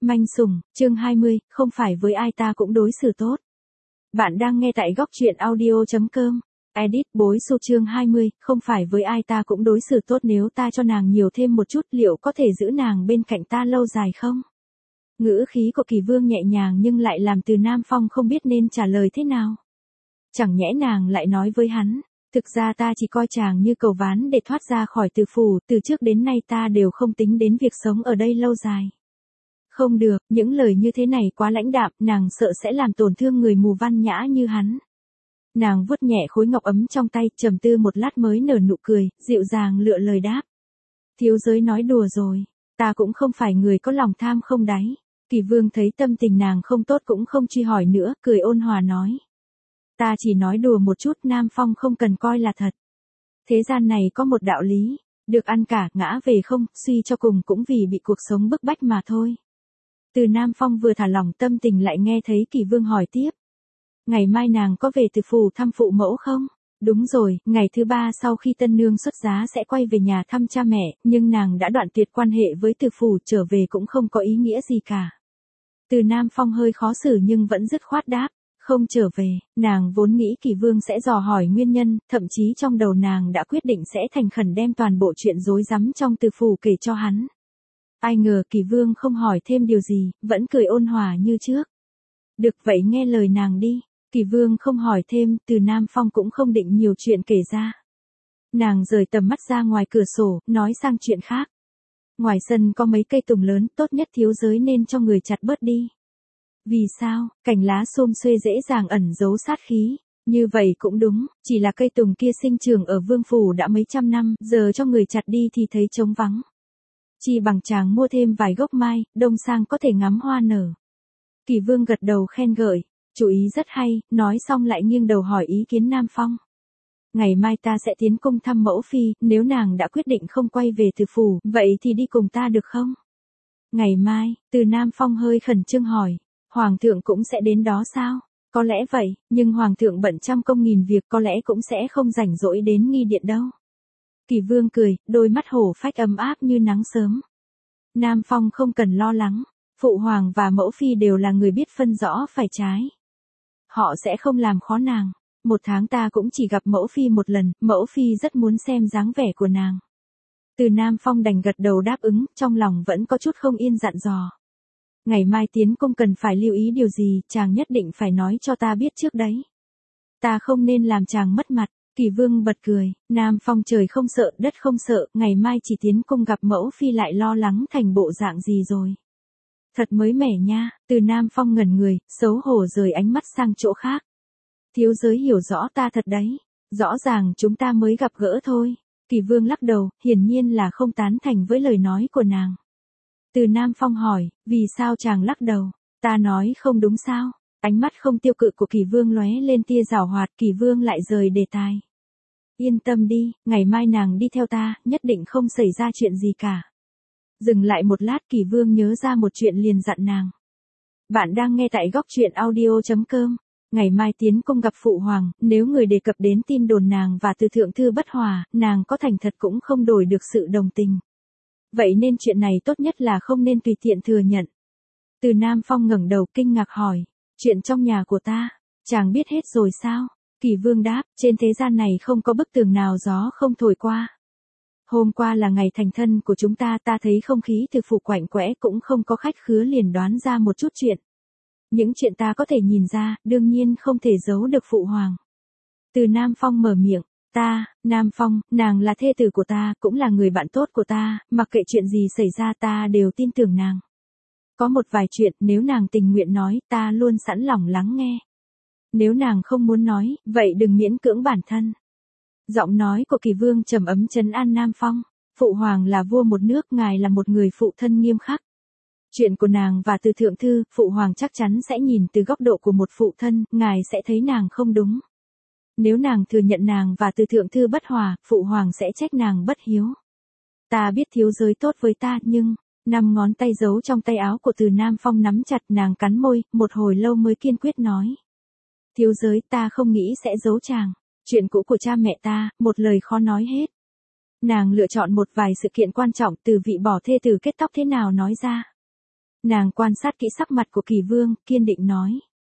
Manh sủng, chương 20, không phải với ai ta cũng đối xử tốt. Bạn đang nghe tại góc truyện audio.com. Edit bối số chương 20, không phải với ai ta cũng đối xử tốt, nếu ta cho nàng nhiều thêm một chút liệu có thể giữ nàng bên cạnh ta lâu dài không? Ngữ khí của Kỳ Vương nhẹ nhàng nhưng lại làm Từ Nam Phong không biết nên trả lời thế nào. Chẳng nhẽ nàng lại nói với hắn, thực ra ta chỉ coi chàng như cầu ván để thoát ra khỏi Từ phủ, từ trước đến nay ta đều không tính đến việc sống ở đây lâu dài. Không được, những lời như thế này quá lãnh đạm, nàng sợ sẽ làm tổn thương người mù văn nhã như hắn. Nàng vuốt nhẹ khối ngọc ấm trong tay, trầm tư một lát mới nở nụ cười, dịu dàng lựa lời đáp. Thiếu giới nói đùa rồi, ta cũng không phải người có lòng tham không đáy. Kỳ Vương thấy tâm tình nàng không tốt cũng không truy hỏi nữa, cười ôn hòa nói. Ta chỉ nói đùa một chút, Nam Phong không cần coi là thật. Thế gian này có một đạo lý, được ăn cả, ngã về không, suy cho cùng cũng vì bị cuộc sống bức bách mà thôi. Từ Nam Phong vừa thả lỏng tâm tình lại nghe thấy Kỳ Vương hỏi tiếp. Ngày mai nàng có về Từ phủ thăm phụ mẫu không? Đúng rồi, ngày thứ 3 sau khi tân nương xuất giá sẽ quay về nhà thăm cha mẹ, nhưng nàng đã đoạn tuyệt quan hệ với Từ phủ, trở về cũng không có ý nghĩa gì cả. Từ Nam Phong hơi khó xử nhưng vẫn dứt khoát đáp, không trở về. Nàng vốn nghĩ Kỳ Vương sẽ dò hỏi nguyên nhân, thậm chí trong đầu nàng đã quyết định sẽ thành khẩn đem toàn bộ chuyện rối rắm trong Từ phủ kể cho hắn. Ai ngờ Kỳ Vương không hỏi thêm điều gì, vẫn cười ôn hòa như trước. Được vậy, nghe lời nàng đi. Kỳ Vương không hỏi thêm, Từ Nam Phong cũng không định nhiều chuyện kể ra. Nàng rời tầm mắt ra ngoài cửa sổ, nói sang chuyện khác. Ngoài sân có mấy cây tùng lớn, tốt nhất thiếu giới nên cho người chặt bớt đi. Vì sao? Cành lá xum xuê dễ dàng ẩn giấu sát khí. Như vậy cũng đúng, chỉ là cây tùng kia sinh trưởng ở Vương phủ đã mấy trăm năm, giờ cho người chặt đi thì thấy trống vắng. Chỉ bằng chàng mua thêm vài gốc mai, đông sang có thể ngắm hoa nở. Kỳ Vương gật đầu khen ngợi, chú ý rất hay, nói xong lại nghiêng đầu hỏi ý kiến Nam Phong. Ngày mai ta sẽ tiến cung thăm mẫu phi, nếu nàng đã quyết định không quay về Từ phủ, vậy thì đi cùng ta được không? Ngày mai, Từ Nam Phong hơi khẩn trương hỏi, Hoàng thượng cũng sẽ đến đó sao? Có lẽ vậy, nhưng Hoàng thượng bận trăm công nghìn việc, có lẽ cũng sẽ không rảnh rỗi đến nghi điện đâu. Kỳ Vương cười, đôi mắt hổ phách ấm áp như nắng sớm. Nam Phong không cần lo lắng, Phụ Hoàng và mẫu phi đều là người biết phân rõ phải trái. Họ sẽ không làm khó nàng. Một tháng ta cũng chỉ gặp mẫu phi một lần, mẫu phi rất muốn xem dáng vẻ của nàng. Từ Nam Phong đành gật đầu đáp ứng, trong lòng vẫn có chút không yên dặn dò. Ngày mai tiến cung cần phải lưu ý điều gì, chàng nhất định phải nói cho ta biết trước đấy. Ta không nên làm chàng mất mặt. Kỳ Vương bật cười, Nam Phong trời không sợ, đất không sợ, ngày mai chỉ tiến cung gặp mẫu phi lại lo lắng thành bộ dạng gì rồi. Thật mới mẻ nha. Từ Nam Phong ngẩn người, xấu hổ rời ánh mắt sang chỗ khác. Thiếu giới hiểu rõ ta thật đấy. Rõ ràng chúng ta mới gặp gỡ thôi. Kỳ Vương lắc đầu, hiển nhiên là không tán thành với lời nói của nàng. Từ Nam Phong hỏi, vì sao chàng lắc đầu? Ta nói không đúng sao? Ánh mắt không tiêu cự của Kỳ Vương lóe lên tia giảo hoạt, Kỳ Vương lại rời đề tài. Yên tâm đi, ngày mai nàng đi theo ta, nhất định không xảy ra chuyện gì cả. Dừng lại một lát, Kỳ Vương nhớ ra một chuyện liền dặn nàng. Bạn đang nghe tại góc truyện audio.com. Ngày mai tiến cung gặp Phụ Hoàng, nếu người đề cập đến tin đồn nàng và Từ thượng thư bất hòa, nàng có thành thật cũng không đổi được sự đồng tình. Vậy nên chuyện này tốt nhất là không nên tùy tiện thừa nhận. Từ Nam Phong ngẩng đầu kinh ngạc hỏi, chuyện trong nhà của ta, chàng biết hết rồi sao? Kỳ Vương đáp, trên thế gian này không có bức tường nào gió không thổi qua. Hôm qua là ngày thành thân của chúng ta thấy không khí Từ phủ quạnh quẽ, cũng không có khách khứa, liền đoán ra một chút chuyện. Những chuyện ta có thể nhìn ra, đương nhiên không thể giấu được Phụ Hoàng. Từ Nam Phong mở miệng, Nam Phong, nàng là thê tử của ta, cũng là người bạn tốt của ta, mặc kệ chuyện gì xảy ra ta đều tin tưởng nàng. Có một vài chuyện, nếu nàng tình nguyện nói, ta luôn sẵn lòng lắng nghe. Nếu nàng không muốn nói, vậy đừng miễn cưỡng bản thân. Giọng nói của Kỳ Vương trầm ấm trấn an Nam Phong. Phụ Hoàng là vua một nước, ngài là một người phụ thân nghiêm khắc. Chuyện của nàng và Từ thượng thư, Phụ Hoàng chắc chắn sẽ nhìn từ góc độ của một phụ thân, ngài sẽ thấy nàng không đúng. Nếu nàng thừa nhận nàng và Từ thượng thư bất hòa, Phụ Hoàng sẽ trách nàng bất hiếu. Ta biết thiếu giới tốt với ta, nhưng... 5 ngón tay giấu trong tay áo của Từ Nam Phong nắm chặt, nàng cắn môi, một hồi lâu mới kiên quyết nói. Thiếu giới, ta không nghĩ sẽ giấu chàng. Chuyện cũ của cha mẹ ta, một lời khó nói hết. Nàng lựa chọn một vài sự kiện quan trọng, từ vị bỏ thê tử kết tóc thế nào nói ra. Nàng quan sát kỹ sắc mặt của Kỳ Vương, kiên định nói.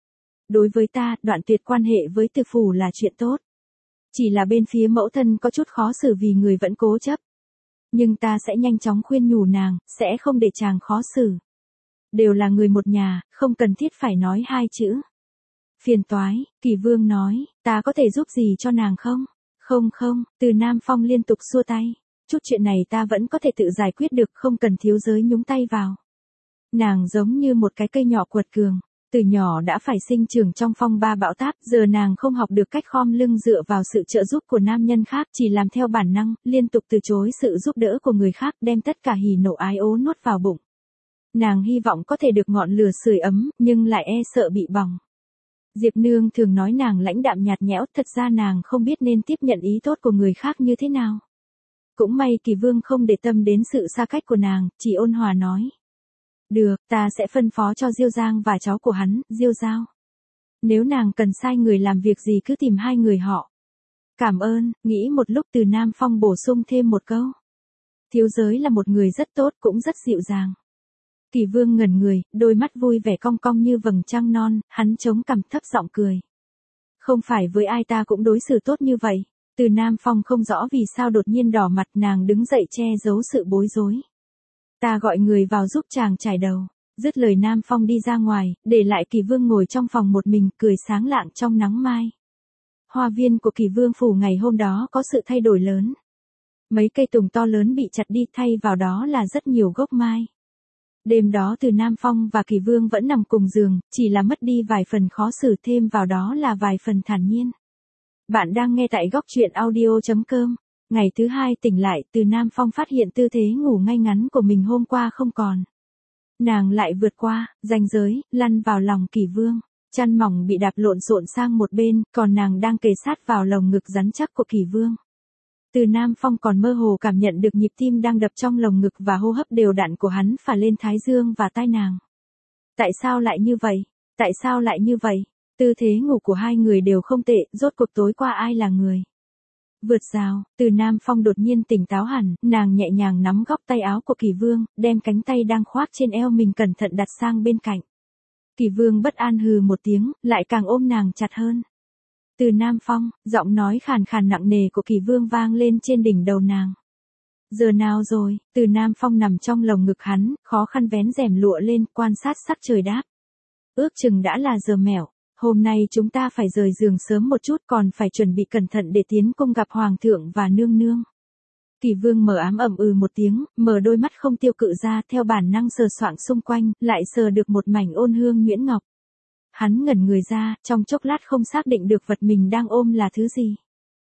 Đối với ta, đoạn tuyệt quan hệ với Từ Phủ là chuyện tốt. Chỉ là bên phía mẫu thân có chút khó xử vì người vẫn cố chấp. Nhưng ta sẽ nhanh chóng khuyên nhủ nàng, sẽ không để chàng khó xử. Đều là người một nhà, không cần thiết phải nói hai chữ. Phiền toái, Kỳ Vương nói, ta có thể giúp gì cho nàng không? Không, Từ Nam Phong liên tục xua tay. Chút chuyện này ta vẫn có thể tự giải quyết được, không cần thiếu giới nhúng tay vào. Nàng giống như một cái cây nhỏ quật cường. Từ nhỏ đã phải sinh trưởng trong phong ba bão táp, giờ nàng không học được cách khom lưng dựa vào sự trợ giúp của nam nhân khác, chỉ làm theo bản năng, liên tục từ chối sự giúp đỡ của người khác, đem tất cả hỉ nộ ái ố nuốt vào bụng. Nàng hy vọng có thể được ngọn lửa sưởi ấm, nhưng lại e sợ bị bỏng. Diệp Nương thường nói nàng lãnh đạm nhạt nhẽo, thật ra nàng không biết nên tiếp nhận ý tốt của người khác như thế nào. Cũng may Kỳ Vương không để tâm đến sự xa cách của nàng, chỉ ôn hòa nói. Được, ta sẽ phân phó cho Diêu Giang và cháu của hắn, Diêu Giao. Nếu nàng cần sai người làm việc gì cứ tìm hai người họ. Cảm ơn, nghĩ một lúc Từ Nam Phong bổ sung thêm một câu. Thiếu giới là một người rất tốt, cũng rất dịu dàng. Kỳ Vương ngẩn người, đôi mắt vui vẻ cong cong như vầng trăng non, hắn chống cằm thấp giọng cười. Không phải với ai ta cũng đối xử tốt như vậy. Từ Nam Phong không rõ vì sao đột nhiên đỏ mặt, nàng đứng dậy che giấu sự bối rối. Ta gọi người vào giúp chàng chải đầu. Dứt lời Nam Phong đi ra ngoài, để lại Kỳ Vương ngồi trong phòng một mình, cười sáng lạng trong nắng mai. Hoa viên của Kỳ Vương phủ ngày hôm đó có sự thay đổi lớn. Mấy cây tùng to lớn bị chặt đi, thay vào đó là rất nhiều gốc mai. Đêm đó Từ Nam Phong và Kỳ Vương vẫn nằm cùng giường, chỉ là mất đi vài phần khó xử, thêm vào đó là vài phần thản nhiên. Bạn đang nghe tại góc truyện audio.com. Ngày thứ hai tỉnh lại, Từ Nam Phong phát hiện tư thế ngủ ngay ngắn của mình hôm qua không còn. Nàng lại vượt qua ranh giới, lăn vào lòng Kỳ Vương. Chăn mỏng bị đạp lộn xộn sang một bên, còn nàng đang kề sát vào lồng ngực rắn chắc của Kỳ Vương. Từ Nam Phong còn mơ hồ cảm nhận được nhịp tim đang đập trong lồng ngực và hô hấp đều đặn của hắn phả lên thái dương và tai nàng. Tại sao lại như vậy? Tại sao lại như vậy? Tư thế ngủ của hai người đều không tệ, rốt cuộc tối qua ai là người? Vượt rào, Từ Nam Phong đột nhiên tỉnh táo hẳn, nàng nhẹ nhàng nắm góc tay áo của Kỳ Vương, đem cánh tay đang khoác trên eo mình cẩn thận đặt sang bên cạnh. Kỳ Vương bất an hừ một tiếng, lại càng ôm nàng chặt hơn. Từ Nam Phong, giọng nói khàn khàn nặng nề của Kỳ Vương vang lên trên đỉnh đầu nàng. Giờ nào rồi? Từ Nam Phong nằm trong lồng ngực hắn, khó khăn vén rèm lụa lên, quan sát sắc trời đáp. Ước chừng đã là giờ mẹo. Hôm nay chúng ta phải rời giường sớm một chút, còn phải chuẩn bị cẩn thận để tiến cung gặp Hoàng thượng và nương nương. Kỳ Vương mở ám ẩm một tiếng, mở đôi mắt không tiêu cự ra, theo bản năng sờ soạng xung quanh, lại sờ được một mảnh ôn hương nhuyễn ngọc. Hắn ngẩn người ra, trong chốc lát không xác định được vật mình đang ôm là thứ gì.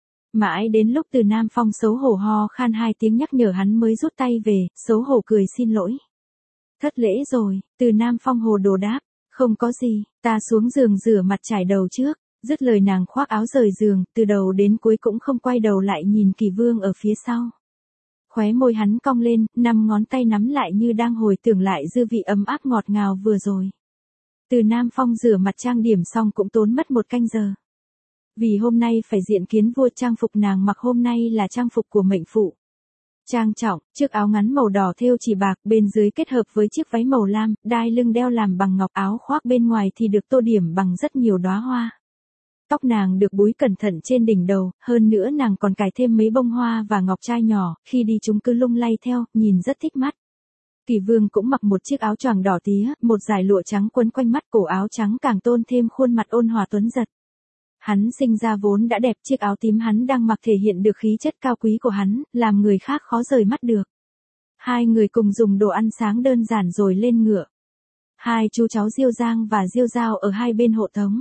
Mãi đến lúc Từ Nam Phong xấu hổ ho khan hai tiếng nhắc nhở hắn mới rút tay về, xấu hổ cười xin lỗi. Thất lễ rồi, Từ Nam Phong hồ đồ đáp. Không có gì, ta xuống giường rửa mặt trải đầu trước. Dứt lời nàng khoác áo rời giường, từ đầu đến cuối cũng không quay đầu lại nhìn Kỳ Vương ở phía sau. Khóe môi hắn cong lên, 5 ngón tay nắm lại như đang hồi tưởng lại dư vị ấm áp ngọt ngào vừa rồi. Từ Nam Phong rửa mặt trang điểm xong cũng tốn mất 1 canh giờ. Vì hôm nay phải diện kiến vua, trang phục nàng mặc hôm nay là trang phục của mệnh phụ. Trang trọng, chiếc áo ngắn màu đỏ thêu chỉ bạc, bên dưới kết hợp với chiếc váy màu lam, đai lưng đeo làm bằng ngọc, áo khoác bên ngoài thì được tô điểm bằng rất nhiều đóa hoa. Tóc nàng được búi cẩn thận trên đỉnh đầu, hơn nữa nàng còn cài thêm mấy bông hoa và ngọc trai nhỏ, khi đi chúng cứ lung lay theo, nhìn rất thích mắt. Kỳ Vương cũng mặc một chiếc áo choàng đỏ tía, một dải lụa trắng quấn quanh mắt, cổ áo trắng càng tôn thêm khuôn mặt ôn hòa tuấn giật. Hắn sinh ra vốn đã đẹp, chiếc áo tím hắn đang mặc thể hiện được khí chất cao quý của hắn, làm người khác khó rời mắt được. Hai người cùng dùng đồ ăn sáng đơn giản rồi lên ngựa. Hai chú cháu Diêu Giang và Diêu Giao ở hai bên hộ tống.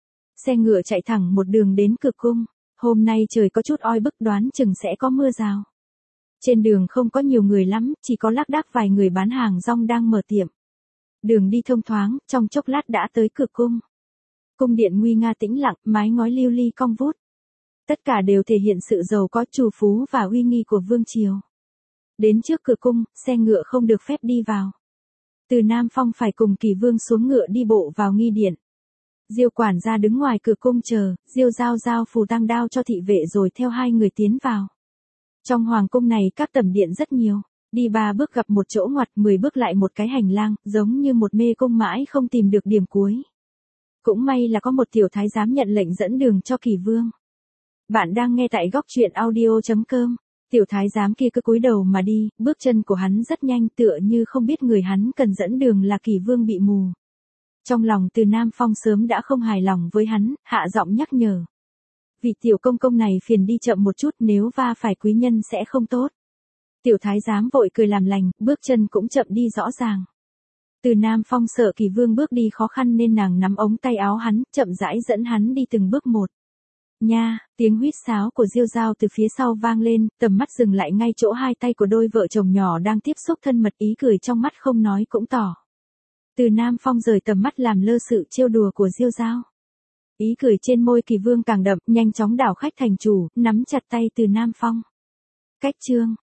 Xe ngựa chạy thẳng một đường đến cửa cung. Hôm nay trời có chút oi bức, đoán chừng sẽ có mưa rào. Trên đường không có nhiều người lắm, chỉ có lác đác vài người bán hàng rong đang mở tiệm. Đường đi thông thoáng, trong chốc lát đã tới cửa cung. Cung điện nguy nga tĩnh lặng, mái ngói lưu ly cong vút. Tất cả đều thể hiện sự giàu có, trù phú và uy nghi của vương triều. Đến trước cửa cung, xe ngựa không được phép đi vào. Từ Nam Phong phải cùng Kỳ Vương xuống ngựa đi bộ vào nghi điện. Diêu quản gia đứng ngoài cửa cung chờ, Diêu Giao giao phù tang đao cho thị vệ rồi theo hai người tiến vào. Trong hoàng cung này các tẩm điện rất nhiều. Đi 3 bước gặp một chỗ ngoặt, 10 bước lại một cái hành lang, giống như một mê cung mãi không tìm được điểm cuối. Cũng may là có một tiểu thái giám nhận lệnh dẫn đường cho Kỳ Vương. Bạn đang nghe tại góc truyện audio.com. Tiểu thái giám kia cứ cúi đầu mà đi, bước chân của hắn rất nhanh, tựa như không biết người hắn cần dẫn đường là Kỳ Vương bị mù. Trong lòng Từ Nam Phong sớm đã không hài lòng với hắn, hạ giọng nhắc nhở. Vị tiểu công công này phiền đi chậm một chút, nếu va phải quý nhân sẽ không tốt. Tiểu thái giám vội cười làm lành, bước chân cũng chậm đi rõ ràng. Từ Nam Phong sợ Kỳ Vương bước đi khó khăn nên nàng nắm ống tay áo hắn, chậm rãi dẫn hắn đi từng bước một. Nha, tiếng huýt sáo của Diêu Dao từ phía sau vang lên, tầm mắt dừng lại ngay chỗ hai tay của đôi vợ chồng nhỏ đang tiếp xúc thân mật, ý cười trong mắt không nói cũng tỏ. Từ Nam Phong rời tầm mắt làm lơ sự trêu đùa của Diêu Dao. Ý cười trên môi Kỳ Vương càng đậm, nhanh chóng đảo khách thành chủ, nắm chặt tay Từ Nam Phong. Cách chương